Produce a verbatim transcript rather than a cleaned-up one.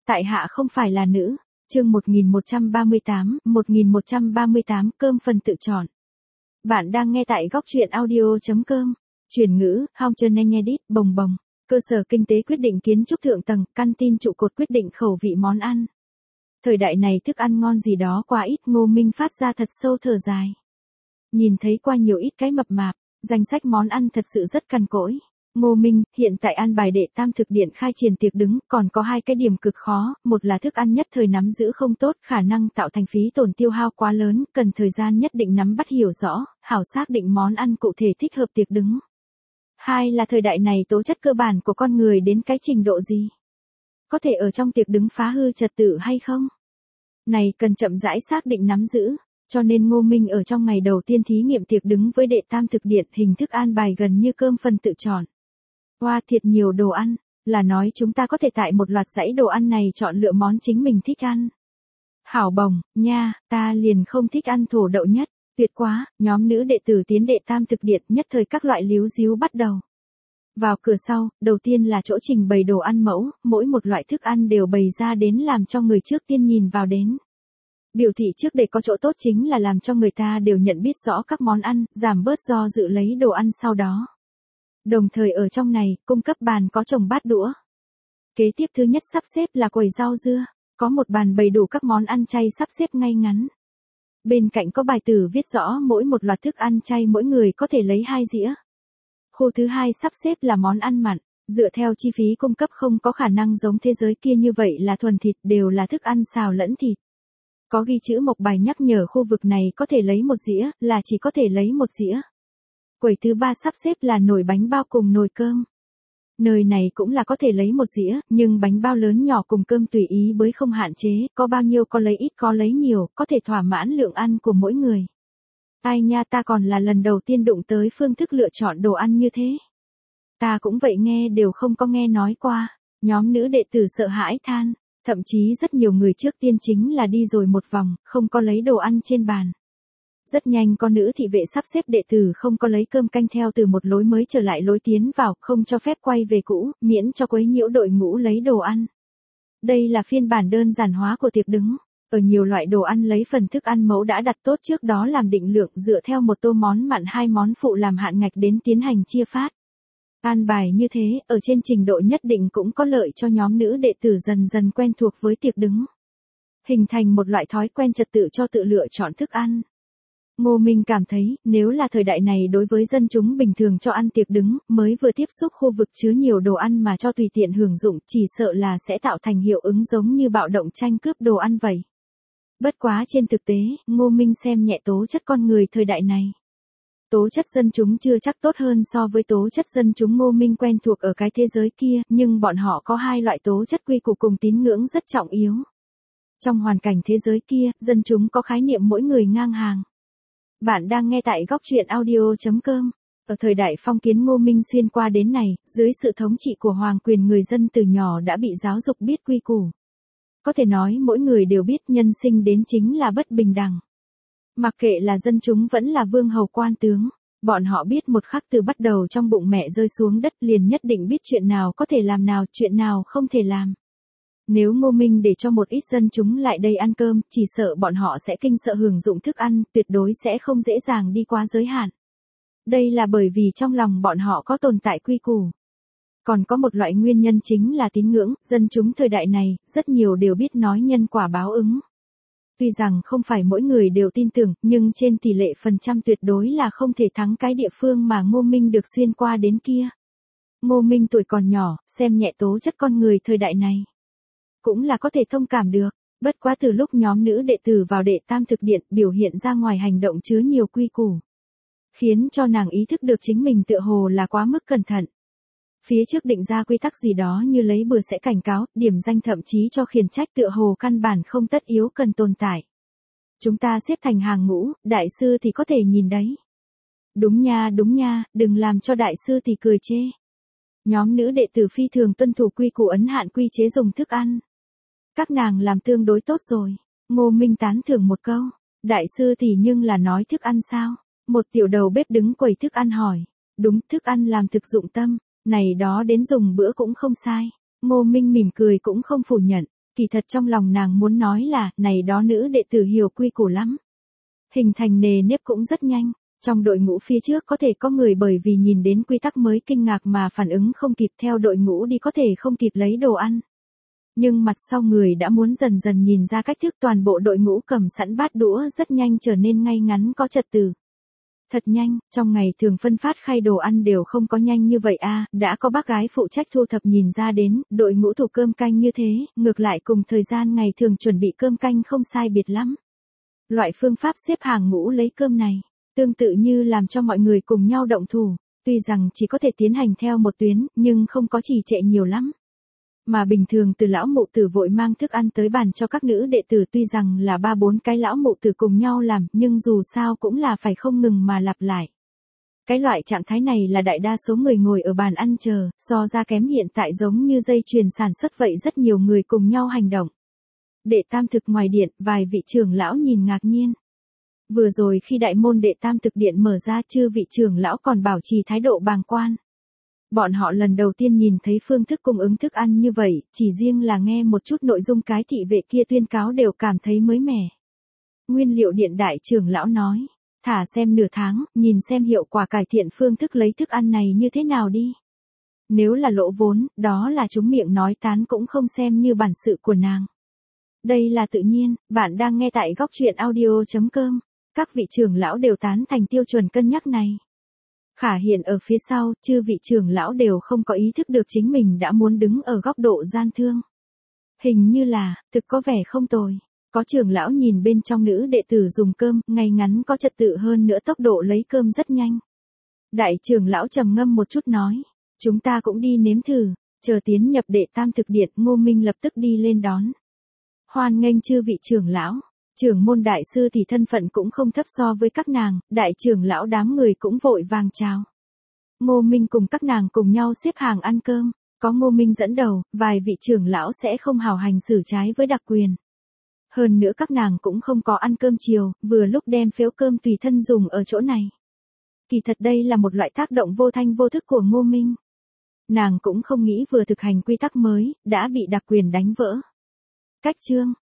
tại hạ không phải là nữ. Chương một nghìn một trăm ba mươi tám, một nghìn một trăm ba mươi tám cơm phần tự chọn. Bạn đang nghe tại góc truyện audio chấm com. Chuyển ngữ, Hong Trần Anh Edit, bồng bồng. Cơ sở kinh tế quyết định kiến trúc thượng tầng, căn tin trụ cột quyết định khẩu vị món ăn. Thời đại này thức ăn ngon gì đó quá ít, Ngô Minh phát ra thật sâu thở dài. Nhìn thấy qua nhiều ít cái mập mạp, danh sách món ăn thật sự rất cằn cỗi. Ngô Minh, hiện tại an bài đệ tam thực điện khai triển tiệc đứng, còn có hai cái điểm cực khó, một là thức ăn nhất thời nắm giữ không tốt, khả năng tạo thành phí tổn tiêu hao quá lớn, cần thời gian nhất định nắm bắt hiểu rõ, hảo xác định món ăn cụ thể thích hợp tiệc đứng. Hai là thời đại này tố chất cơ bản của con người đến cái trình độ gì? Có thể ở trong tiệc đứng phá hư trật tự hay không? Này cần chậm rãi xác định nắm giữ. Cho nên Ngô Minh ở trong ngày đầu tiên thí nghiệm tiệc đứng với đệ tam thực điện, hình thức an bài gần như cơm phần tự chọn. Hoa thiệt nhiều đồ ăn, là nói chúng ta có thể tại một loạt dãy đồ ăn này chọn lựa món chính mình thích ăn. Hảo bồng, nha, ta liền không thích ăn thổ đậu nhất, tuyệt quá, nhóm nữ đệ tử tiến đệ tam thực điện nhất thời các loại líu díu bắt đầu. Vào cửa sau, đầu tiên là chỗ trình bày đồ ăn mẫu, mỗi một loại thức ăn đều bày ra đến làm cho người trước tiên nhìn vào đến. Biểu thị trước để có chỗ tốt chính là làm cho người ta đều nhận biết rõ các món ăn, giảm bớt do dự lấy đồ ăn sau đó. Đồng thời ở trong này, cung cấp bàn có chồng bát đũa. Kế tiếp thứ nhất sắp xếp là quầy rau dưa, có một bàn bày đủ các món ăn chay sắp xếp ngay ngắn. Bên cạnh có bài tử viết rõ mỗi một loạt thức ăn chay mỗi người có thể lấy hai dĩa. Khu thứ hai sắp xếp là món ăn mặn, dựa theo chi phí cung cấp không có khả năng giống thế giới kia như vậy là thuần thịt, đều là thức ăn xào lẫn thịt. Có ghi chữ mộc bài nhắc nhở khu vực này có thể lấy một dĩa, là chỉ có thể lấy một dĩa. Quầy thứ ba sắp xếp là nồi bánh bao cùng nồi cơm. Nơi này cũng là có thể lấy một dĩa, nhưng bánh bao lớn nhỏ cùng cơm tùy ý với không hạn chế, có bao nhiêu có lấy ít có lấy nhiều, có thể thỏa mãn lượng ăn của mỗi người. Ai nha, ta còn là lần đầu tiên đụng tới phương thức lựa chọn đồ ăn như thế. Ta cũng vậy, nghe đều không có nghe nói qua. Nhóm nữ đệ tử sợ hãi than. Thậm chí rất nhiều người trước tiên chính là đi rồi một vòng, không có lấy đồ ăn trên bàn. Rất nhanh có nữ thị vệ sắp xếp đệ tử không có lấy cơm canh theo từ một lối mới trở lại lối tiến vào, không cho phép quay về cũ, miễn cho quấy nhiễu đội ngũ lấy đồ ăn. Đây là phiên bản đơn giản hóa của tiệc đứng. Ở nhiều loại đồ ăn lấy phần thức ăn mẫu đã đặt tốt trước đó làm định lượng dựa theo một tô món mặn hai món phụ làm hạn ngạch đến tiến hành chia phát. An bài như thế, ở trên trình độ nhất định cũng có lợi cho nhóm nữ đệ tử dần dần quen thuộc với tiệc đứng. Hình thành một loại thói quen trật tự cho tự lựa chọn thức ăn. Ngô Minh cảm thấy, nếu là thời đại này đối với dân chúng bình thường cho ăn tiệc đứng, mới vừa tiếp xúc khu vực chứa nhiều đồ ăn mà cho tùy tiện hưởng dụng, chỉ sợ là sẽ tạo thành hiệu ứng giống như bạo động tranh cướp đồ ăn vậy. Bất quá trên thực tế, Ngô Minh xem nhẹ tố chất con người thời đại này. Tố chất dân chúng chưa chắc tốt hơn so với tố chất dân chúng Ngô Minh quen thuộc ở cái thế giới kia, nhưng bọn họ có hai loại tố chất quy củ cùng tín ngưỡng rất trọng yếu. Trong hoàn cảnh thế giới kia, dân chúng có khái niệm mỗi người ngang hàng. Bạn đang nghe tại góc truyện audio chấm com. Ở thời đại phong kiến Ngô Minh xuyên qua đến này, dưới sự thống trị của hoàng quyền người dân từ nhỏ đã bị giáo dục biết quy củ. Có thể nói mỗi người đều biết nhân sinh đến chính là bất bình đẳng. Mặc kệ là dân chúng vẫn là vương hầu quan tướng, bọn họ biết một khắc từ bắt đầu trong bụng mẹ rơi xuống đất liền nhất định biết chuyện nào có thể làm nào, chuyện nào không thể làm. Nếu Ngô Minh để cho một ít dân chúng lại đây ăn cơm, chỉ sợ bọn họ sẽ kinh sợ hưởng dụng thức ăn, tuyệt đối sẽ không dễ dàng đi qua giới hạn. Đây là bởi vì trong lòng bọn họ có tồn tại quy củ. Còn có một loại nguyên nhân chính là tín ngưỡng, dân chúng thời đại này, rất nhiều đều biết nói nhân quả báo ứng. Tuy rằng không phải mỗi người đều tin tưởng, nhưng trên tỷ lệ phần trăm tuyệt đối là không thể thắng cái địa phương mà Ngô Minh được xuyên qua đến kia. Ngô Minh tuổi còn nhỏ, xem nhẹ tố chất con người thời đại này. Cũng là có thể thông cảm được, bất quá từ lúc nhóm nữ đệ tử vào đệ tam thực điện biểu hiện ra ngoài hành động chứa nhiều quy củ. Khiến cho nàng ý thức được chính mình tựa hồ là quá mức cẩn thận. Phía trước định ra quy tắc gì đó như lấy bừa sẽ cảnh cáo, điểm danh thậm chí cho khiển trách tựa hồ căn bản không tất yếu cần tồn tại. Chúng ta xếp thành hàng ngũ, đại sư thì có thể nhìn đấy. Đúng nha đúng nha, đừng làm cho đại sư thì cười chê. Nhóm nữ đệ tử phi thường tuân thủ quy củ ấn hạn quy chế dùng thức ăn. Các nàng làm tương đối tốt rồi. Ngô Minh tán thưởng một câu. Đại sư thì nhưng là nói thức ăn sao? Một tiểu đầu bếp đứng quầy thức ăn hỏi. Đúng, thức ăn làm thực dụng tâm. Này đó đến dùng bữa cũng không sai. Ngô Minh mỉm cười cũng không phủ nhận. Kỳ thật trong lòng nàng muốn nói là, này đó nữ đệ tử hiểu quy củ lắm. Hình thành nề nếp cũng rất nhanh, trong đội ngũ phía trước có thể có người bởi vì nhìn đến quy tắc mới kinh ngạc mà phản ứng không kịp theo đội ngũ đi có thể không kịp lấy đồ ăn. Nhưng mặt sau người đã muốn dần dần nhìn ra cách thức toàn bộ đội ngũ cầm sẵn bát đũa rất nhanh trở nên ngay ngắn có trật tự. Thật nhanh, trong ngày thường phân phát khay đồ ăn đều không có nhanh như vậy a, đã có bác gái phụ trách thu thập nhìn ra đến, đội ngũ thủ cơm canh như thế, ngược lại cùng thời gian ngày thường chuẩn bị cơm canh không sai biệt lắm. Loại phương pháp xếp hàng ngũ lấy cơm này, tương tự như làm cho mọi người cùng nhau động thủ, tuy rằng chỉ có thể tiến hành theo một tuyến, nhưng không có trì trệ nhiều lắm. Mà bình thường từ lão mụ tử vội mang thức ăn tới bàn cho các nữ đệ tử tuy rằng là ba bốn cái lão mụ tử cùng nhau làm, nhưng dù sao cũng là phải không ngừng mà lặp lại. Cái loại trạng thái này là đại đa số người ngồi ở bàn ăn chờ, so ra kém hiện tại giống như dây chuyền sản xuất vậy rất nhiều người cùng nhau hành động. Đệ tam thực ngoài điện, vài vị trưởng lão nhìn ngạc nhiên. Vừa rồi khi đại môn đệ tam thực điện mở ra chư vị trưởng lão còn bảo trì thái độ bàng quan. Bọn họ lần đầu tiên nhìn thấy phương thức cung ứng thức ăn như vậy, chỉ riêng là nghe một chút nội dung cái thị vệ kia tuyên cáo đều cảm thấy mới mẻ. Nguyên liệu điện đại trưởng lão nói, thả xem nửa tháng, nhìn xem hiệu quả cải thiện phương thức lấy thức ăn này như thế nào đi. Nếu là lỗ vốn, đó là chúng miệng nói tán cũng không xem như bản sự của nàng. Đây là tự nhiên, bạn đang nghe tại góc truyện audio chấm com. Các vị trưởng lão đều tán thành tiêu chuẩn cân nhắc này. Khả hiện ở phía sau, chư vị trưởng lão đều không có ý thức được chính mình đã muốn đứng ở góc độ gian thương. Hình như là, thực có vẻ không tồi. Có trưởng lão nhìn bên trong nữ đệ tử dùng cơm, ngay ngắn có trật tự hơn nữa tốc độ lấy cơm rất nhanh. Đại trưởng lão trầm ngâm một chút nói, chúng ta cũng đi nếm thử, chờ tiến nhập đệ tam thực điện, Ngô Minh lập tức đi lên đón. Hoan nghênh chư vị trưởng lão. Trưởng môn đại sư thì thân phận cũng không thấp so với các nàng, đại trưởng lão đám người cũng vội vàng chào. Ngô Minh cùng các nàng cùng nhau xếp hàng ăn cơm, có Ngô Minh dẫn đầu, vài vị trưởng lão sẽ không hào hành xử trái với đặc quyền. Hơn nữa các nàng cũng không có ăn cơm chiều, vừa lúc đem phiếu cơm tùy thân dùng ở chỗ này. Kỳ thật đây là một loại tác động vô thanh vô thức của Ngô Minh. Nàng cũng không nghĩ vừa thực hành quy tắc mới, đã bị đặc quyền đánh vỡ. Cách chương,